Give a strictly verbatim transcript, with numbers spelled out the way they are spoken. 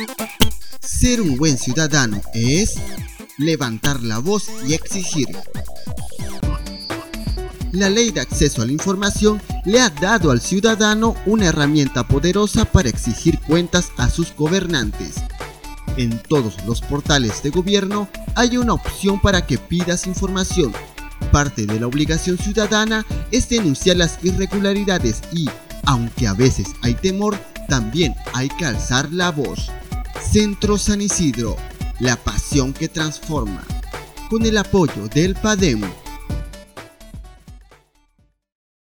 Ser un buen ciudadano es levantar la voz y exigir. La Ley de Acceso a la Información le ha dado al ciudadano una herramienta poderosa para exigir cuentas a sus gobernantes. En todos los portales de gobierno hay una opción para que pidas información. Parte de la obligación ciudadana es denunciar las irregularidades y, aunque a veces hay temor, también hay que alzar la voz. Centro San Isidro, la pasión que transforma. Con el apoyo del PADEM.